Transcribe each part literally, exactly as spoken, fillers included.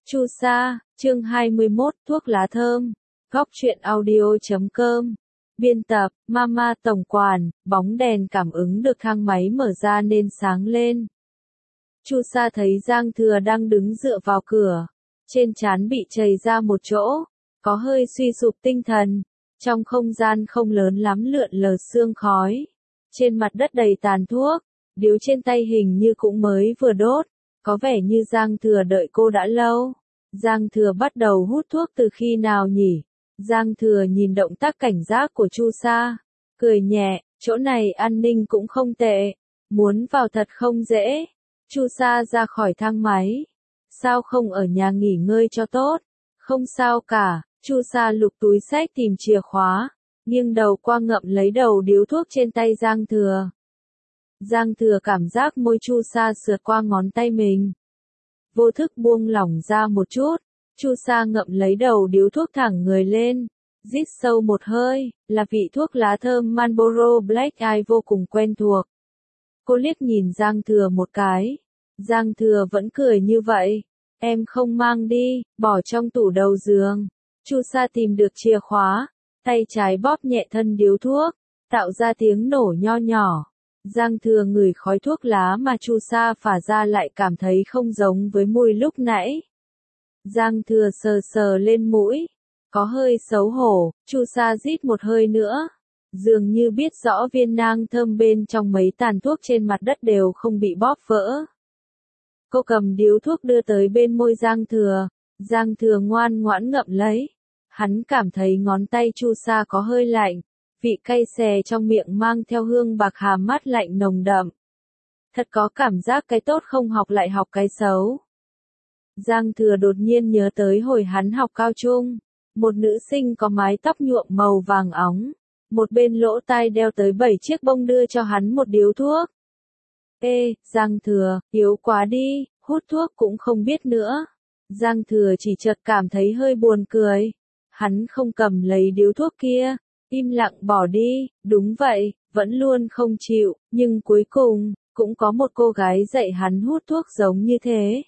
Chu Sa, chương hai mươi mốt, thuốc lá thơm. Góc truyện audio chấm com. Biên tập, Mama tổng quản, bóng đèn cảm ứng được thang máy mở ra nên sáng lên. Chu Sa thấy Giang Thừa đang đứng dựa vào cửa, trên trán bị chảy ra một chỗ, có hơi suy sụp tinh thần. Trong không gian không lớn lắm lượn lờ sương khói. Trên mặt đất đầy tàn thuốc, điếu trên tay hình như cũng mới vừa đốt. Có vẻ như Giang Thừa đợi cô đã lâu. Giang Thừa bắt đầu hút thuốc từ khi nào nhỉ? Giang Thừa nhìn động tác cảnh giác của Chu Sa, cười nhẹ, chỗ này an ninh cũng không tệ, muốn vào thật không dễ. Chu Sa ra khỏi thang máy. Sao không ở nhà nghỉ ngơi cho tốt? Không sao cả. Chu Sa lục túi xách tìm chìa khóa, nghiêng đầu qua ngậm lấy đầu điếu thuốc trên tay Giang Thừa. Giang Thừa cảm giác môi Chu Sa sượt qua ngón tay mình. Vô thức buông lỏng ra một chút, Chu Sa ngậm lấy đầu điếu thuốc thẳng người lên, rít sâu một hơi, là vị thuốc lá thơm Marlboro Black Eye vô cùng quen thuộc. Cô liếc nhìn Giang Thừa một cái, Giang Thừa vẫn cười như vậy, em không mang đi, bỏ trong tủ đầu giường. Chu Sa tìm được chìa khóa, tay trái bóp nhẹ thân điếu thuốc, tạo ra tiếng nổ nho nhỏ. Giang Thừa ngửi khói thuốc lá mà Chu Sa phả ra lại cảm thấy không giống với mùi lúc nãy. Giang Thừa sờ sờ lên mũi, có hơi xấu hổ. Chu Sa rít một hơi nữa, dường như biết rõ viên nang thơm bên trong mấy tàn thuốc trên mặt đất đều không bị bóp vỡ. Cô cầm điếu thuốc đưa tới bên môi Giang Thừa, Giang Thừa ngoan ngoãn ngậm lấy. Hắn cảm thấy ngón tay Chu Sa có hơi lạnh, vị cay xè trong miệng mang theo hương bạc hà mát lạnh nồng đậm. Thật có cảm giác cái tốt không học lại học cái xấu. Giang Thừa đột nhiên nhớ tới hồi hắn học cao trung, một nữ sinh có mái tóc nhuộm màu vàng óng, một bên lỗ tai đeo tới bảy chiếc bông đưa cho hắn một điếu thuốc. Ê, Giang Thừa, yếu quá đi, hút thuốc cũng không biết nữa. Giang Thừa chỉ chợt cảm thấy hơi buồn cười. Hắn không cầm lấy điếu thuốc kia, im lặng bỏ đi. Đúng vậy, vẫn luôn không chịu, nhưng cuối cùng, cũng có một cô gái dạy hắn hút thuốc giống như thế.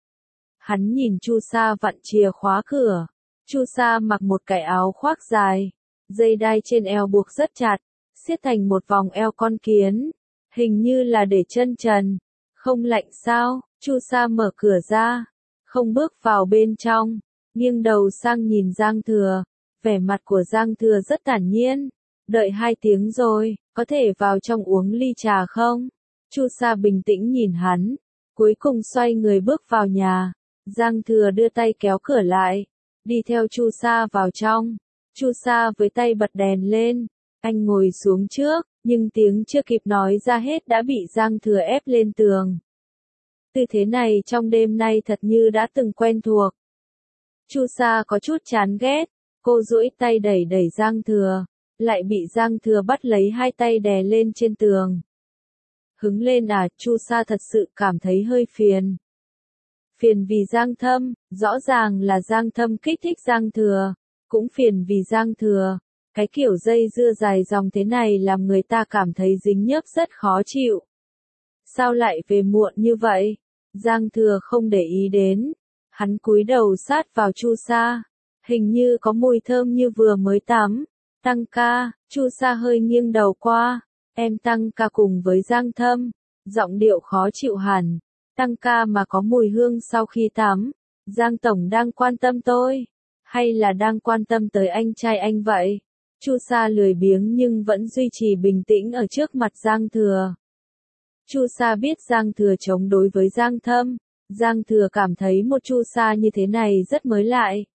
Hắn nhìn Chu Sa vặn chìa khóa cửa. Chu Sa mặc một cái áo khoác dài, dây đai trên eo buộc rất chặt, siết thành một vòng eo con kiến, hình như là để chân trần. Không lạnh sao? Chu Sa mở cửa ra, không bước vào bên trong, nghiêng đầu sang nhìn Giang Thừa, vẻ mặt của Giang Thừa rất thản nhiên. Đợi hai tiếng rồi, có thể vào trong uống ly trà không? Chu Sa bình tĩnh nhìn hắn, cuối cùng xoay người bước vào nhà. Giang Thừa đưa tay kéo cửa lại, đi theo Chu Sa vào trong. Chu Sa với tay bật đèn lên, anh ngồi xuống trước, nhưng tiếng chưa kịp nói ra hết đã bị Giang Thừa ép lên tường. Tư thế này trong đêm nay thật như đã từng quen thuộc. Chu Sa có chút chán ghét, cô duỗi tay đẩy đẩy Giang Thừa, lại bị Giang Thừa bắt lấy hai tay đè lên trên tường. Hứng lên à? Chu Sa thật sự cảm thấy hơi phiền. Phiền vì Giang Thâm, rõ ràng là Giang Thâm kích thích Giang Thừa, cũng phiền vì Giang Thừa. Cái kiểu dây dưa dài dòng thế này làm người ta cảm thấy dính nhớp rất khó chịu. Sao lại về muộn như vậy? Giang Thừa không để ý đến. Hắn cúi đầu sát vào Chu Sa, hình như có mùi thơm như vừa mới tắm. Tăng ca, Chu Sa hơi nghiêng đầu qua, em tăng ca cùng với Giang Thâm, giọng điệu khó chịu hẳn. Tăng ca mà có mùi hương sau khi tắm, Giang Tổng đang quan tâm tôi, hay là đang quan tâm tới anh trai anh vậy? Chu Sa lười biếng nhưng vẫn duy trì bình tĩnh ở trước mặt Giang Thừa. Chu Sa biết Giang Thừa chống đối với Giang Thâm. Giang Thừa cảm thấy một Chu Sa như thế này rất mới lại.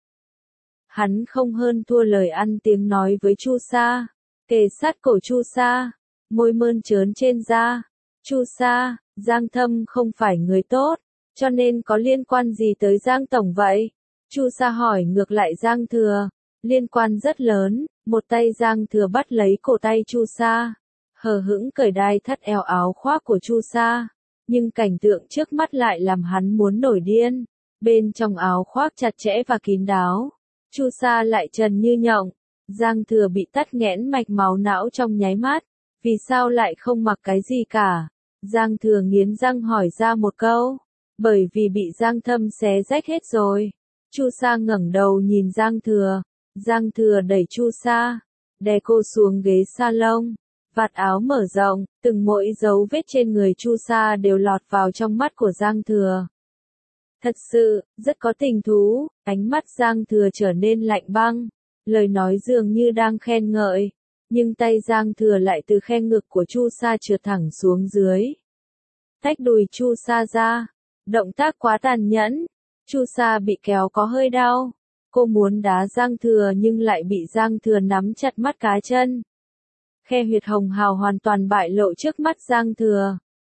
Hắn không hơn thua lời ăn tiếng nói với Chu Sa, kề sát cổ Chu Sa, môi mơn trớn trên da. Chu Sa, Giang Thâm không phải người tốt, cho nên có liên quan gì tới Giang Tổng vậy? Chu Sa hỏi ngược lại Giang Thừa. Liên quan rất lớn. Một tay Giang Thừa bắt lấy cổ tay Chu Sa, hờ hững cởi đai thắt eo áo khoác của Chu Sa. Nhưng cảnh tượng trước mắt lại làm hắn muốn nổi điên. Bên trong áo khoác chặt chẽ và kín đáo, Chu Sa lại trần như nhộng. Giang Thừa bị tắc nghẽn mạch máu não trong nháy mắt. Vì sao lại không mặc cái gì cả? Giang Thừa nghiến răng hỏi ra một câu. Bởi vì bị Giang Thâm xé rách hết rồi. Chu Sa ngẩng đầu nhìn Giang Thừa. Giang Thừa đẩy Chu Sa, đè cô xuống ghế salon. Vạt áo mở rộng, từng mỗi dấu vết trên người Chu Sa đều lọt vào trong mắt của Giang Thừa. Thật sự, rất có tình thú, ánh mắt Giang Thừa trở nên lạnh băng, lời nói dường như đang khen ngợi, nhưng tay Giang Thừa lại từ khe ngực của Chu Sa trượt thẳng xuống dưới. Tách đùi Chu Sa ra, động tác quá tàn nhẫn, Chu Sa bị kéo có hơi đau, cô muốn đá Giang Thừa nhưng lại bị Giang Thừa nắm chặt mắt cá chân. Khe huyệt hồng hào hoàn toàn bại lộ trước mắt Giang Thừa.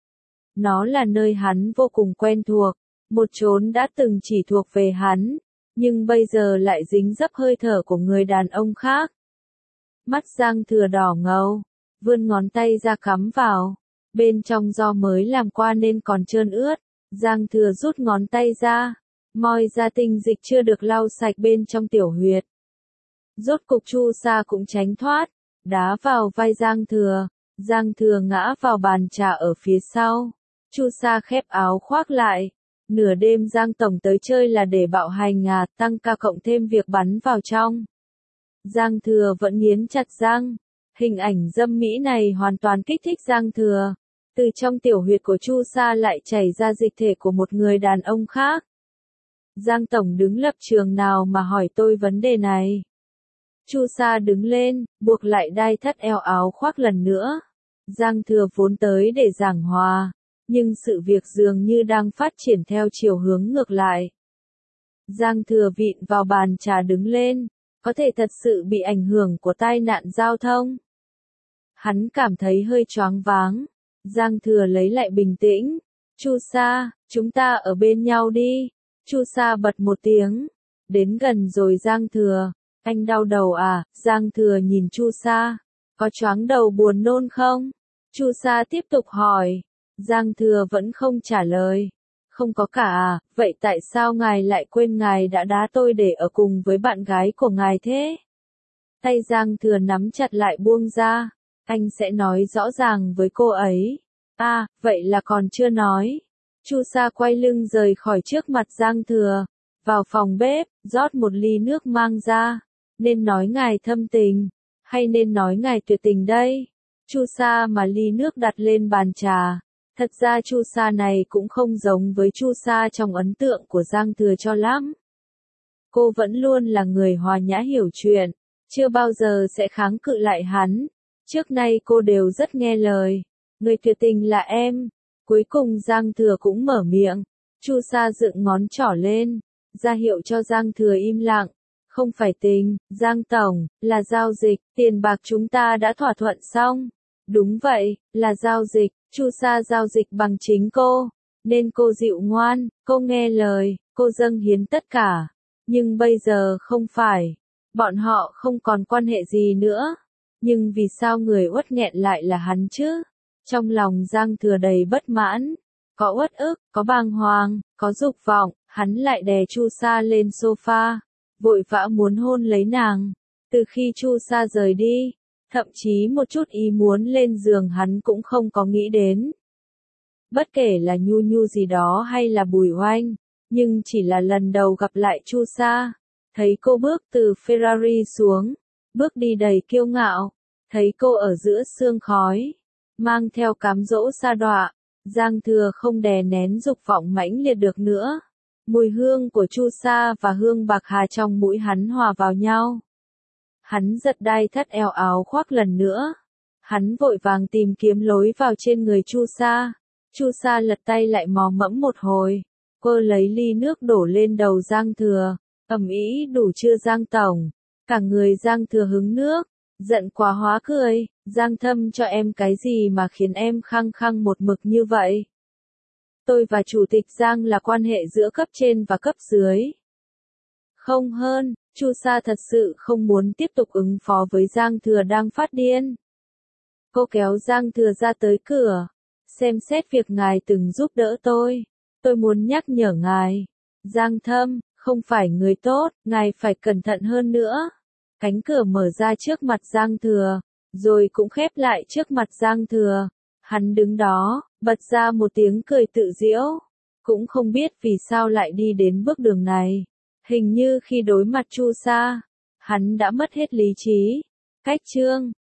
Nó là nơi hắn vô cùng quen thuộc, một chốn đã từng chỉ thuộc về hắn, nhưng bây giờ lại dính dấp hơi thở của người đàn ông khác. Mắt Giang Thừa đỏ ngầu, vươn ngón tay ra cắm vào, bên trong do mới làm qua nên còn trơn ướt, Giang Thừa rút ngón tay ra, moi ra tinh dịch chưa được lau sạch bên trong tiểu huyệt. Rốt cục Chu Sa cũng tránh thoát, đá vào vai Giang Thừa, Giang Thừa ngã vào bàn trà ở phía sau. Chu Sa khép áo khoác lại, nửa đêm Giang Tổng tới chơi là để bạo hành à, tăng ca cộng thêm việc bắn vào trong. Giang Thừa vẫn nghiến chặt răng, hình ảnh dâm mỹ này hoàn toàn kích thích Giang Thừa. Từ trong tiểu huyệt của Chu Sa lại chảy ra dịch thể của một người đàn ông khác. Giang Tổng đứng lập trường nào mà hỏi tôi vấn đề này? Chu Sa đứng lên, buộc lại đai thắt eo áo khoác lần nữa. Giang Thừa vốn tới để giảng hòa, nhưng sự việc dường như đang phát triển theo chiều hướng ngược lại. Giang Thừa vịn vào bàn trà đứng lên, có thể thật sự bị ảnh hưởng của tai nạn giao thông. Hắn cảm thấy hơi choáng váng. Giang Thừa lấy lại bình tĩnh. Chu Sa, chúng ta ở bên nhau đi. Chu Sa bật một tiếng. Đến gần rồi Giang Thừa. Anh đau đầu à? Giang Thừa nhìn Chu Sa. Có choáng đầu buồn nôn không? Chu Sa tiếp tục hỏi. Giang Thừa vẫn không trả lời. Không có cả à, vậy tại sao ngài lại quên ngài đã đá tôi để ở cùng với bạn gái của ngài thế? Tay Giang Thừa nắm chặt lại buông ra. Anh sẽ nói rõ ràng với cô ấy. À, vậy là còn chưa nói. Chu Sa quay lưng rời khỏi trước mặt Giang Thừa. Vào phòng bếp, rót một ly nước mang ra. Nên nói ngài thâm tình, hay nên nói ngài tuyệt tình đây? Chu Sa mà ly nước đặt lên bàn trà. Thật ra Chu Sa này cũng không giống với Chu Sa trong ấn tượng của Giang Thừa cho lắm. Cô vẫn luôn là người hòa nhã hiểu chuyện, chưa bao giờ sẽ kháng cự lại hắn. Trước nay cô đều rất nghe lời. Người tuyệt tình là em. Cuối cùng Giang Thừa cũng mở miệng. Chu Sa dựng ngón trỏ lên, ra hiệu cho Giang Thừa im lặng. Không phải tình, Giang Tổng, là giao dịch, tiền bạc chúng ta đã thỏa thuận xong. Đúng vậy, là giao dịch, Chu Sa giao dịch bằng chính cô, nên cô dịu ngoan, cô nghe lời, cô dâng hiến tất cả. Nhưng bây giờ không phải, bọn họ không còn quan hệ gì nữa. Nhưng vì sao người uất nghẹn lại là hắn chứ? Trong lòng Giang Thừa đầy bất mãn, có uất ức, có bàng hoàng, có dục vọng, hắn lại đè Chu Sa lên sofa, vội vã muốn hôn lấy nàng. Từ khi Chu Sa rời đi, thậm chí một chút ý muốn lên giường hắn cũng không có nghĩ đến. Bất kể là Nhu Nhu gì đó hay là Bùi Oanh, nhưng chỉ là lần đầu gặp lại Chu Sa, thấy cô bước từ Ferrari xuống, bước đi đầy kiêu ngạo, thấy cô ở giữa sương khói, mang theo cám dỗ sa đọa, Giang Thừa không đè nén dục vọng mãnh liệt được nữa. Mùi hương của Chu Sa và hương bạc hà trong mũi hắn hòa vào nhau. Hắn giật đai thắt eo áo khoác lần nữa. Hắn vội vàng tìm kiếm lối vào trên người Chu Sa. Chu Sa lật tay lại mò mẫm một hồi. Cô lấy ly nước đổ lên đầu Giang Thừa. Ầm ĩ đủ chưa Giang Tổng? Cả người Giang Thừa hứng nước. Giận quá hóa cười. Giang Thâm cho em cái gì mà khiến em khăng khăng một mực như vậy? Tôi và Chủ tịch Giang là quan hệ giữa cấp trên và cấp dưới. Không hơn, Chu Sa thật sự không muốn tiếp tục ứng phó với Giang Thừa đang phát điên. Cô kéo Giang Thừa ra tới cửa. Xem xét việc ngài từng giúp đỡ tôi. Tôi muốn nhắc nhở ngài. Giang Thâm, không phải người tốt, ngài phải cẩn thận hơn nữa. Cánh cửa mở ra trước mặt Giang Thừa, rồi cũng khép lại trước mặt Giang Thừa. Hắn đứng đó, bật ra một tiếng cười tự giễu. Cũng không biết vì sao lại đi đến bước đường này. Hình như khi đối mặt Chu Sa, hắn đã mất hết lý trí. Cách chương